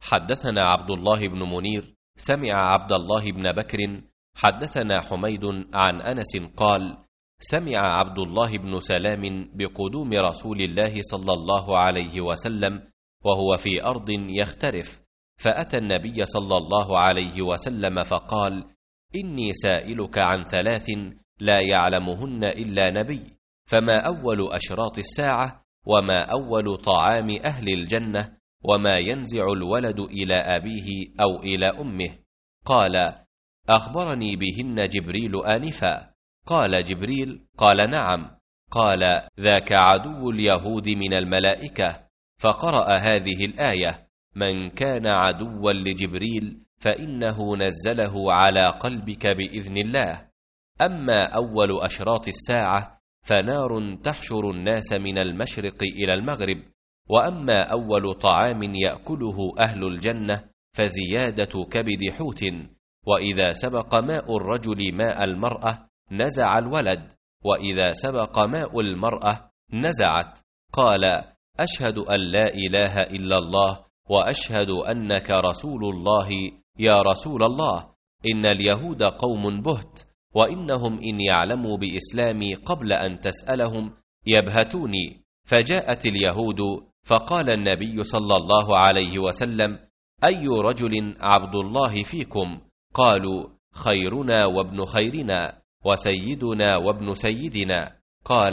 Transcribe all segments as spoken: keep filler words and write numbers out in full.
حدثنا عبد الله بن منير سمع عبد الله بن بكر حدثنا حميد عن أنس قال: سمع عبد الله بن سلام بقدوم رسول الله صلى الله عليه وسلم وهو في أرض يخترف، فأتى النبي صلى الله عليه وسلم فقال: إني سائلك عن ثلاث لا يعلمهن إلا نبي، فما أول أشراط الساعة، وما أول طعام أهل الجنة، وما ينزع الولد إلى أبيه أو إلى أمه؟ قال: أخبرني بهن جبريل آنفا. قال جبريل: قال نعم. قال: ذاك عدو اليهود من الملائكة. فقرأ هذه الآية: من كان عدوا لجبريل فإنه نزله على قلبك بإذن الله. أما أول أشراط الساعة فنار تحشر الناس من المشرق إلى المغرب، وأما أول طعام يأكله أهل الجنة فزيادة كبد حوت، وإذا سبق ماء الرجل ماء المرأة نزع الولد، وإذا سبق ماء المرأة نزعت. قال: أشهد أن لا إله إلا الله وأشهد أنك رسول الله. يا رسول الله، إن اليهود قوم بهت، وإنهم إن يعلموا بإسلامي قبل أن تسألهم يبهتوني. فجاءت اليهود فقال النبي صلى الله عليه وسلم: أي رجل عبد الله فيكم؟ قالوا: خيرنا وابن خيرنا وسيدنا وابن سيدنا. قال: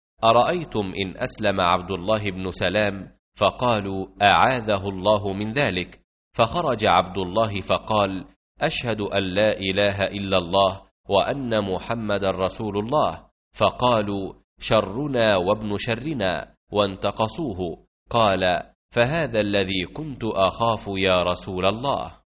أرأيتم إن أسلم عبد الله بن سلام؟ فقالوا: أعاذه الله من ذلك. فخرج عبد الله فقال: أشهد أن لا إله إلا الله وأن محمد رسول الله. فقالوا: شرنا وابن شرنا، وانتقصوه. قال: فهذا الذي كنت أخاف يا رسول الله.